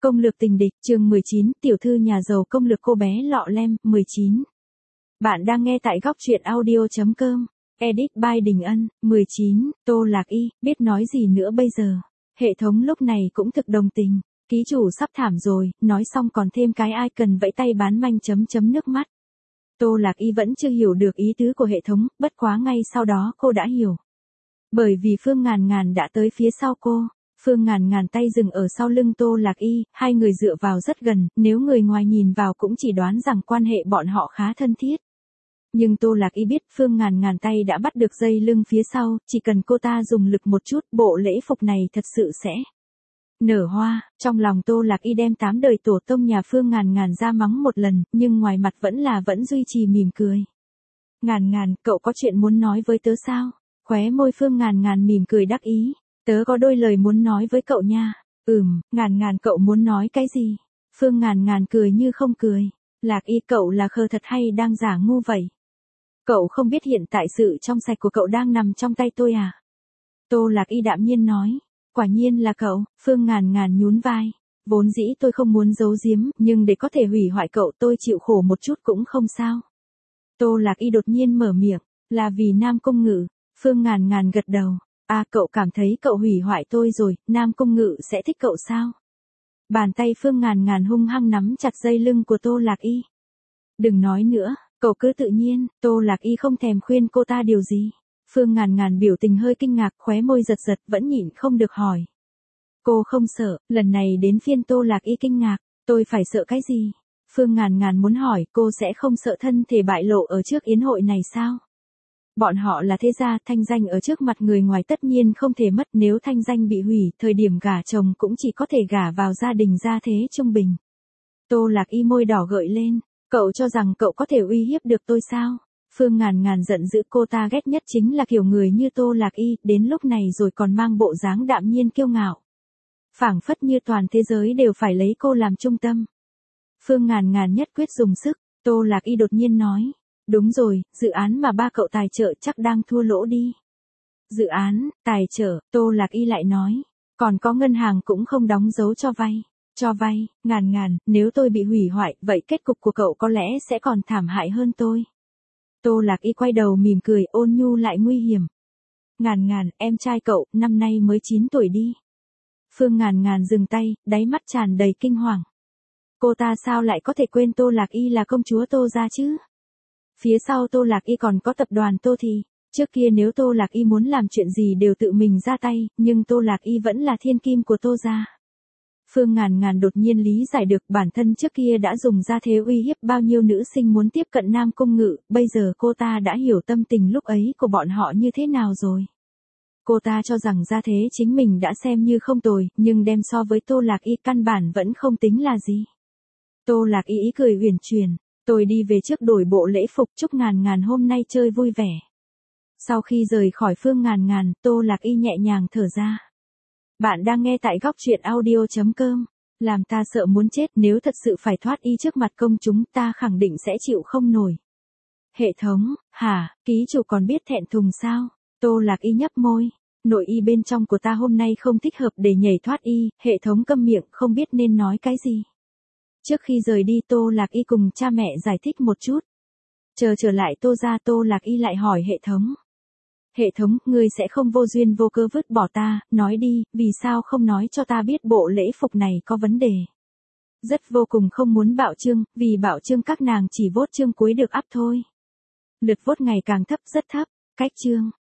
Công lược tình địch, chương 19, tiểu thư nhà giàu công lược cô bé lọ lem, 19. Bạn đang nghe tại góc truyện audio.com. Edit by Đình Ân, 19, Tô Lạc Y, biết nói gì nữa bây giờ. Hệ thống lúc này cũng thực đồng tình. Ký chủ sắp thảm rồi, nói xong còn thêm cái icon vẫy tay bán manh chấm nước mắt. Tô Lạc Y vẫn chưa hiểu được ý tứ của hệ thống, bất quá ngay sau đó cô đã hiểu. Bởi vì Phương Ngàn Ngàn đã tới phía sau cô. Phương Ngàn Ngàn tay dừng ở sau lưng Tô Lạc Y, hai người dựa vào rất gần, nếu người ngoài nhìn vào cũng chỉ đoán rằng quan hệ bọn họ khá thân thiết. Nhưng Tô Lạc Y biết Phương Ngàn Ngàn tay đã bắt được dây lưng phía sau, chỉ cần cô ta dùng lực một chút, bộ lễ phục này thật sự sẽ nở hoa. Trong lòng Tô Lạc Y đem 8 đời tổ tông nhà Phương Ngàn Ngàn ra mắng một lần, nhưng ngoài mặt vẫn duy trì mỉm cười. Ngàn Ngàn, cậu có chuyện muốn nói với tớ sao? Khóe môi Phương Ngàn Ngàn mỉm cười đắc ý. Tớ có đôi lời muốn nói với cậu nha. Ngàn Ngàn cậu muốn nói cái gì? Phương Ngàn Ngàn cười như không cười. Lạc Y cậu là khờ thật hay đang giả ngu vậy? Cậu không biết hiện tại sự trong sạch của cậu đang nằm trong tay tôi à? Tô Lạc Y đạm nhiên nói. Quả nhiên là cậu, Phương Ngàn Ngàn nhún vai. Vốn dĩ tôi không muốn giấu giếm, nhưng để có thể hủy hoại cậu tôi chịu khổ một chút cũng không sao. Tô Lạc Y đột nhiên mở miệng, là vì Nam Cung Ngự. Phương Ngàn Ngàn gật đầu. À cậu cảm thấy cậu hủy hoại tôi rồi, Nam Cung Ngự sẽ thích cậu sao? Bàn tay Phương Ngàn Ngàn hung hăng nắm chặt dây lưng của Tô Lạc Y. Đừng nói nữa, cậu cứ tự nhiên, Tô Lạc Y không thèm khuyên cô ta điều gì. Phương Ngàn Ngàn biểu tình hơi kinh ngạc, khóe môi giật vẫn nhịn không được hỏi. Cô không sợ, lần này đến phiên Tô Lạc Y kinh ngạc, tôi phải sợ cái gì? Phương Ngàn Ngàn muốn hỏi cô sẽ không sợ thân thể bại lộ ở trước yến hội này sao? Bọn họ là thế gia, thanh danh ở trước mặt người ngoài tất nhiên không thể mất, nếu thanh danh bị hủy, thời điểm gả chồng cũng chỉ có thể gả vào gia đình gia thế trung bình. Tô Lạc Y môi đỏ gợi lên, cậu cho rằng cậu có thể uy hiếp được tôi sao? Phương Ngàn Ngàn giận dữ, cô ta ghét nhất chính là kiểu người như Tô Lạc Y, đến lúc này rồi còn mang bộ dáng đạm nhiên kiêu ngạo. Phảng phất như toàn thế giới đều phải lấy cô làm trung tâm. Phương Ngàn Ngàn nhất quyết dùng sức, Tô Lạc Y đột nhiên nói. Đúng rồi, dự án mà ba cậu tài trợ chắc đang thua lỗ đi. Dự án, tài trợ, Tô Lạc Y lại nói. Còn có ngân hàng cũng không đóng dấu cho vay. Cho vay, Ngàn Ngàn, nếu tôi bị hủy hoại, vậy kết cục của cậu có lẽ sẽ còn thảm hại hơn tôi. Tô Lạc Y quay đầu mỉm cười, ôn nhu lại nguy hiểm. Ngàn Ngàn, em trai cậu, năm nay mới 9 tuổi đi. Phương Ngàn Ngàn dừng tay, đáy mắt tràn đầy kinh hoàng. Cô ta sao lại có thể quên Tô Lạc Y là công chúa Tô gia chứ? Phía sau Tô Lạc Y còn có tập đoàn Tô Thị. Trước kia nếu Tô Lạc Y muốn làm chuyện gì đều tự mình ra tay, nhưng Tô Lạc Y vẫn là thiên kim của Tô gia. Phương Ngàn Ngàn đột nhiên lý giải được bản thân trước kia đã dùng gia thế uy hiếp bao nhiêu nữ sinh muốn tiếp cận Nam Cung Ngự, bây giờ cô ta đã hiểu tâm tình lúc ấy của bọn họ như thế nào rồi. Cô ta cho rằng gia thế chính mình đã xem như không tồi, nhưng đem so với Tô Lạc Y căn bản vẫn không tính là gì. Tô Lạc Y ý cười huyền chuyển. Tôi đi về trước đổi bộ lễ phục, chúc Ngàn Ngàn hôm nay chơi vui vẻ. Sau khi rời khỏi Phương Ngàn Ngàn, Tô Lạc Y nhẹ nhàng thở ra. Bạn đang nghe tại góc truyện audio.com. Làm ta sợ muốn chết, nếu thật sự phải thoát y trước mặt công chúng ta khẳng định sẽ chịu không nổi. Hệ thống, hả, ký chủ còn biết thẹn thùng sao? Tô Lạc Y nhấp môi. Nội y bên trong của ta hôm nay không thích hợp để nhảy thoát y, hệ thống câm miệng không biết nên nói cái gì. Trước khi rời đi Tô Lạc Y cùng cha mẹ giải thích một chút. Chờ trở lại Tô gia, Tô Lạc Y lại hỏi hệ thống. Hệ thống, ngươi sẽ không vô duyên vô cơ vứt bỏ ta, nói đi, vì sao không nói cho ta biết bộ lễ phục này có vấn đề. Rất vô cùng không muốn bạo chương, vì bạo chương các nàng chỉ vote chương cuối được up thôi. Lượt vote ngày càng thấp, rất thấp, cách chương.